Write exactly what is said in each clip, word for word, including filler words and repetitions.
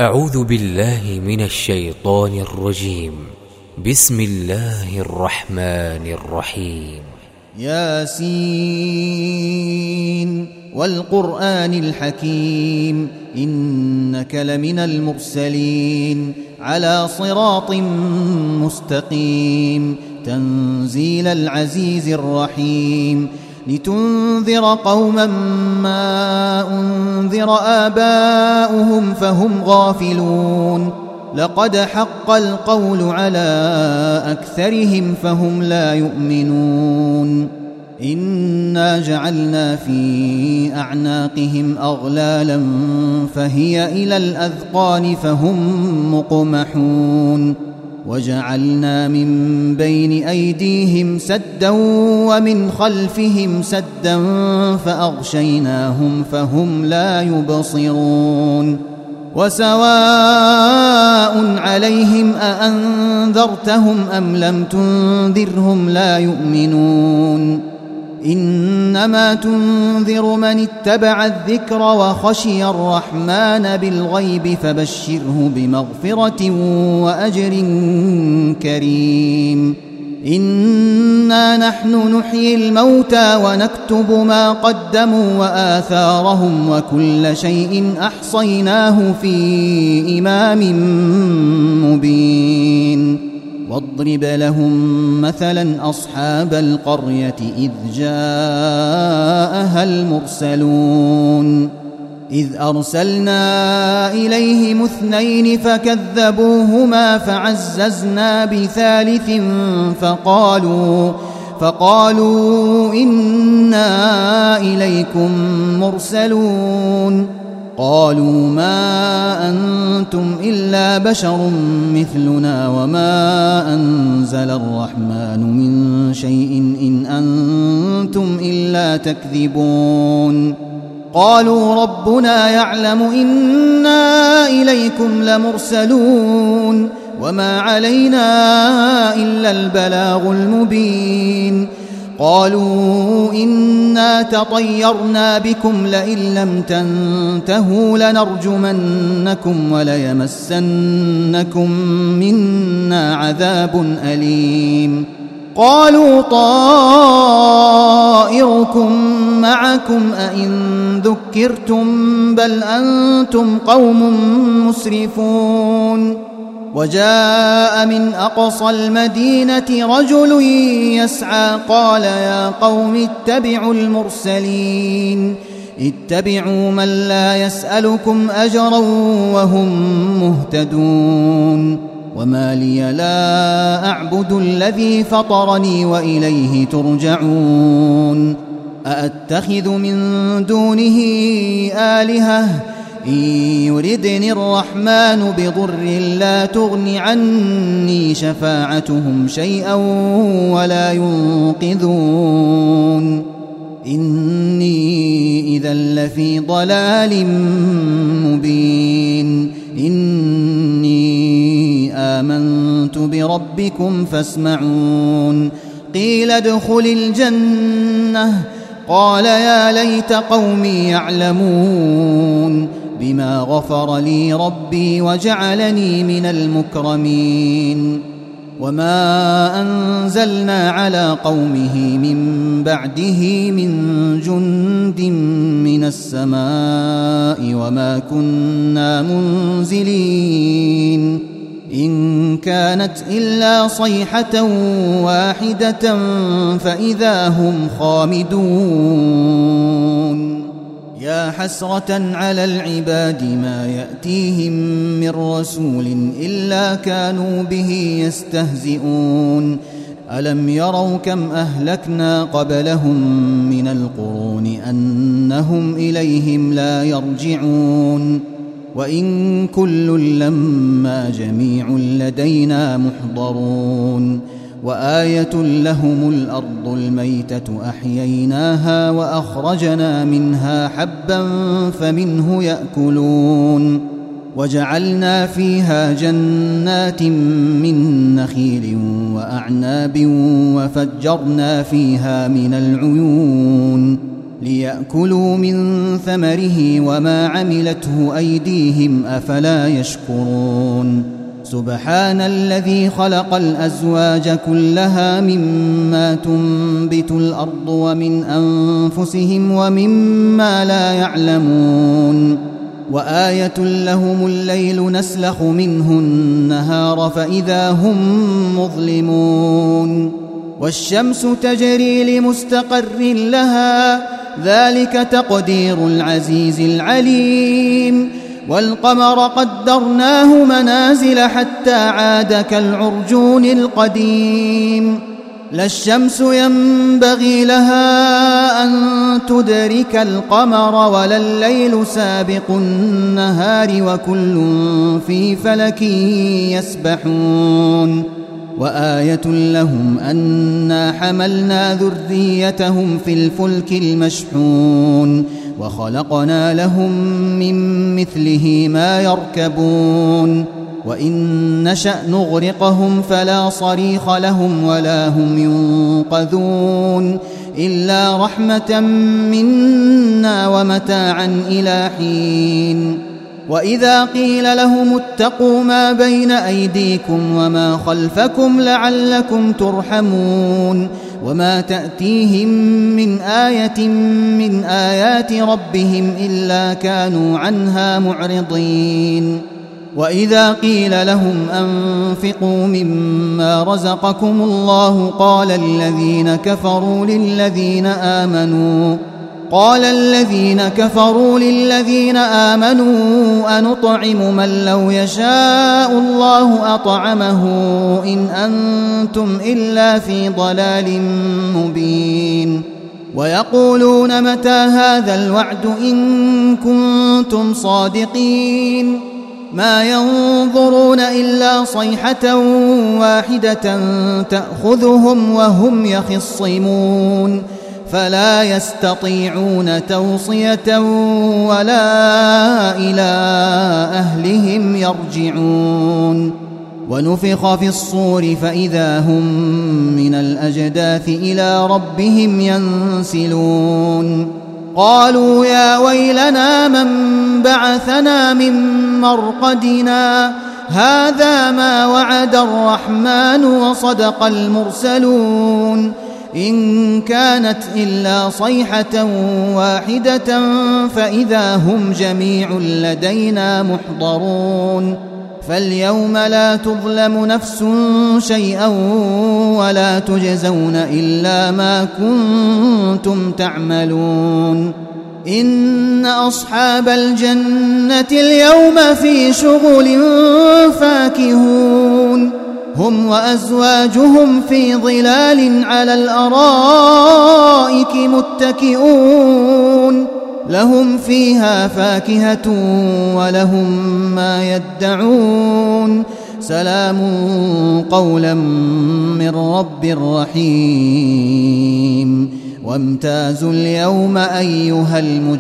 أعوذ بالله من الشيطان الرجيم. بسم الله الرحمن الرحيم. ياسين والقرآن الحكيم إنك لمن المرسلين على صراط مستقيم تنزيل العزيز الرحيم لتنذر قوما ما أنذر آباؤهم فهم غافلون لقد حق القول على أكثرهم فهم لا يؤمنون إنا جعلنا في أعناقهم أغلالا فهي إلى الأذقان فهم مقمحون وجعلنا من بين أيديهم سدا ومن خلفهم سدا فأغشيناهم فهم لا يبصرون وسواء عليهم أأنذرتهم أم لم تنذرهم لا يؤمنون إنما تنذر من اتبع الذكر وخشي الرحمن بالغيب فبشره بمغفرة وأجر كريم إنا نحن نحيي الموتى ونكتب ما قدموا وآثارهم وكل شيء أحصيناه في إمام مبين واضرب لهم مثلا أصحاب القرية إذ جاءها المرسلون إذ أرسلنا إليهم اثنين فكذبوهما فعززنا بثالث فقالوا فقالوا إنا إليكم مرسلون قالوا ما أنتم إلا بشر مثلنا وما أنزل الرحمن من شيء إن أنتم إلا تكذبون قالوا ربنا يعلم إنا إليكم لمرسلون وما علينا إلا البلاغ المبين قالوا إنا تطيرنا بكم لئن لم تنتهوا لنرجمنكم وليمسنكم منا عذاب أليم قالوا طائركم معكم أئن ذكرتم بل أنتم قوم مسرفون وجاء من أقصى المدينة رجل يسعى قال يا قوم اتبعوا المرسلين اتبعوا من لا يسألكم أجرا وهم مهتدون وما لي لا أعبد الذي فطرني وإليه ترجعون أأتخذ من دونه آلهة إن يردني الرحمن بضر لا تغن عني شفاعتهم شيئا ولا ينقذون إني إذا لفي ضلال مبين إني آمنت بربكم فاسمعون قيل ادخل الجنة قال يا ليت قومي يعلمون بما غفر لي ربي وجعلني من المكرمين وما أنزلنا على قومه من بعده من جند من السماء وما كنا منزلين إن كانت إلا صيحة واحدة فإذا هم خامدون يا حسرة على العباد ما يأتيهم من رسول إلا كانوا به يستهزئون ألم يروا كم أهلكنا قبلهم من القرون أنهم إليهم لا يرجعون وإن كل لما جميع لدينا محضرون وآية لهم الأرض الميتة أحييناها وأخرجنا منها حبا فمنه يأكلون وجعلنا فيها جنات من نخيل وأعناب وفجرنا فيها من العيون ليأكلوا من ثمره وما عملته أيديهم أفلا يشكرون سبحان الذي خلق الأزواج كلها مما تنبت الأرض ومن أنفسهم ومما لا يعلمون وآية لهم الليل نسلخ منه النهار فإذا هم مظلمون والشمس تجري لمستقر لها ذلك تقدير العزيز العليم والقمر قدرناه منازل حتى عاد كالعرجون القديم لا الشمس ينبغي لها أن تدرك القمر ولا الليل سابق النهار وكل في فلك يسبحون وآية لهم أنا حملنا ذريتهم في الفلك المشحون وخلقنا لهم من مثله ما يركبون وإن نشأ نغرقهم فلا صريخ لهم ولا هم ينقذون إلا رحمة منا ومتاعا إلى حين وإذا قيل لهم اتقوا ما بين أيديكم وما خلفكم لعلكم ترحمون وما تأتيهم من آية من آيات ربهم إلا كانوا عنها معرضين وإذا قيل لهم أنفقوا مما رزقكم الله قال الذين كفروا للذين آمنوا قال الذين كفروا للذين آمنوا أنطعم من لو يشاء الله أطعمه إن أنتم إلا في ضلال مبين ويقولون متى هذا الوعد إن كنتم صادقين ما ينظرون إلا صيحة واحدة تأخذهم وهم يخصمون فلا يستطيعون توصية ولا إلى أهلهم يرجعون ونفخ في الصور فإذا هم من الأجداث إلى ربهم ينسلون قالوا يا ويلنا من بعثنا من مرقدنا هذا ما وعد الرحمن وصدق المرسلون إن كانت إلا صيحة واحدة فإذا هم جميع لدينا محضرون فاليوم لا تظلم نفس شيئا ولا تجزون إلا ما كنتم تعملون إن أصحاب الجنة اليوم في شغل فاكهون هم وأزواجهم في ظلال على الأرائك متكئون لهم فيها فاكهة ولهم ما يدعون سلام قولا من رب رحيم وامتازوا اليوم أيها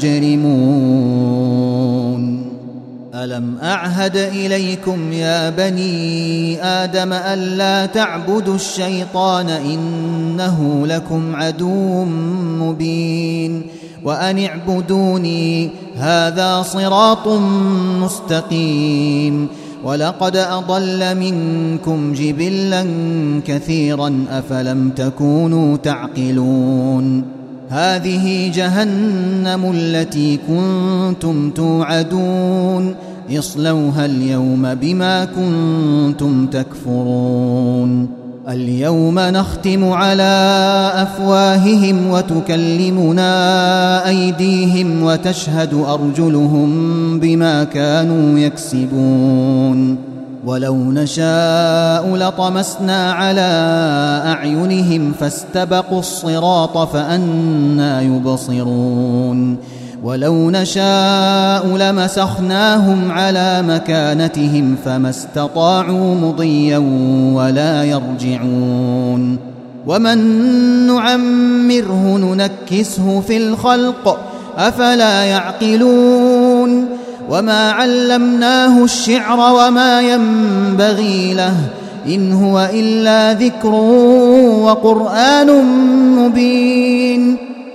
المجرمون ألم أعهد إليكم يا بني آدم ألا تعبدوا الشيطان إنه لكم عدو مبين وأن اعبدوني هذا صراط مستقيم ولقد أضل منكم جبلا كثيرا أفلم تكونوا تعقلون هذه جهنم التي كنتم توعدون اصلوها اليوم بما كنتم تكفرون اليوم نختم على أفواههم وتكلمنا أيديهم وتشهد أرجلهم بما كانوا يكسبون ولو نشاء لطمسنا على أعينهم فاستبقوا الصراط فأنى يبصرون ولو نشاء لمسخناهم على مكانتهم فما استطاعوا مضيا ولا يرجعون ومن نعمره ننكسه في الخلق أفلا يعقلون وما علمناه الشعر وما ينبغي له إن هو إلا ذكر وقرآن مبين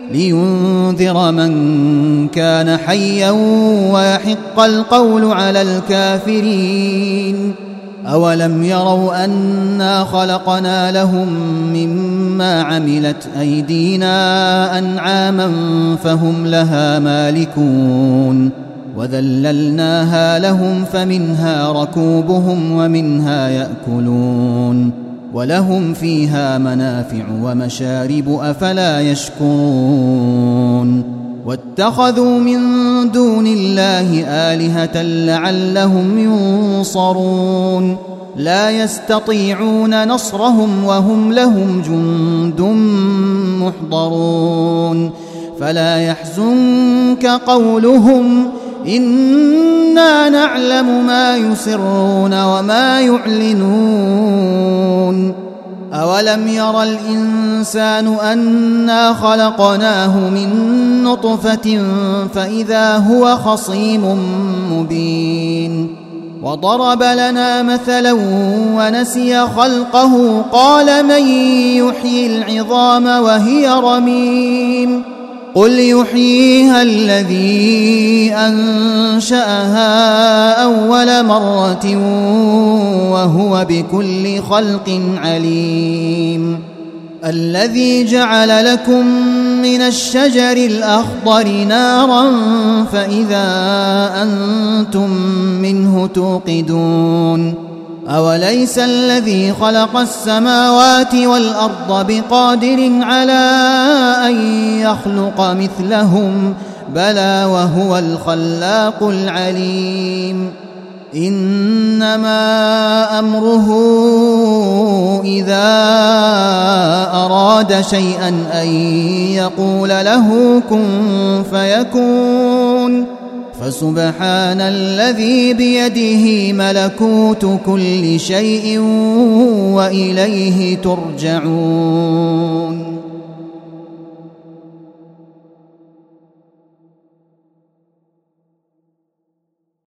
لينذر من كان حيا ويحق القول على الكافرين. أولم يروا أنا خلقنا لهم مما عملت أيدينا أنعاما فهم لها مالكون وذللناها لهم فمنها ركوبهم ومنها يأكلون ولهم فيها منافع ومشارب أفلا يشكرون. واتخذوا من دون الله آلهة لعلهم ينصرون لا يستطيعون نصرهم وهم لهم جند محضرون. فلا يحزنك قولهم إنا نعلم ما يسرون وما يعلنون. أولم ير الإنسان أنا خلقناه من نطفة فإذا هو خصيم مبين. وضرب لنا مثلا ونسي خلقه قال من يحيي العظام وهي رميم قل يحييها الذي أنشأها أول مرة وهو بكل خلق عليم. الذي جعل لكم من الشجر الأخضر نارا فإذا أنتم منه توقدون. أوليس الذي خلق السماوات والأرض بقادر على أن يخلق مثلهم بلى وهو الخلاق العليم. إنما أمره إذا أراد شيئا أن يقول له كن فيكون. فسبحان الذي بيده ملكوت كل شيء وإليه ترجعون.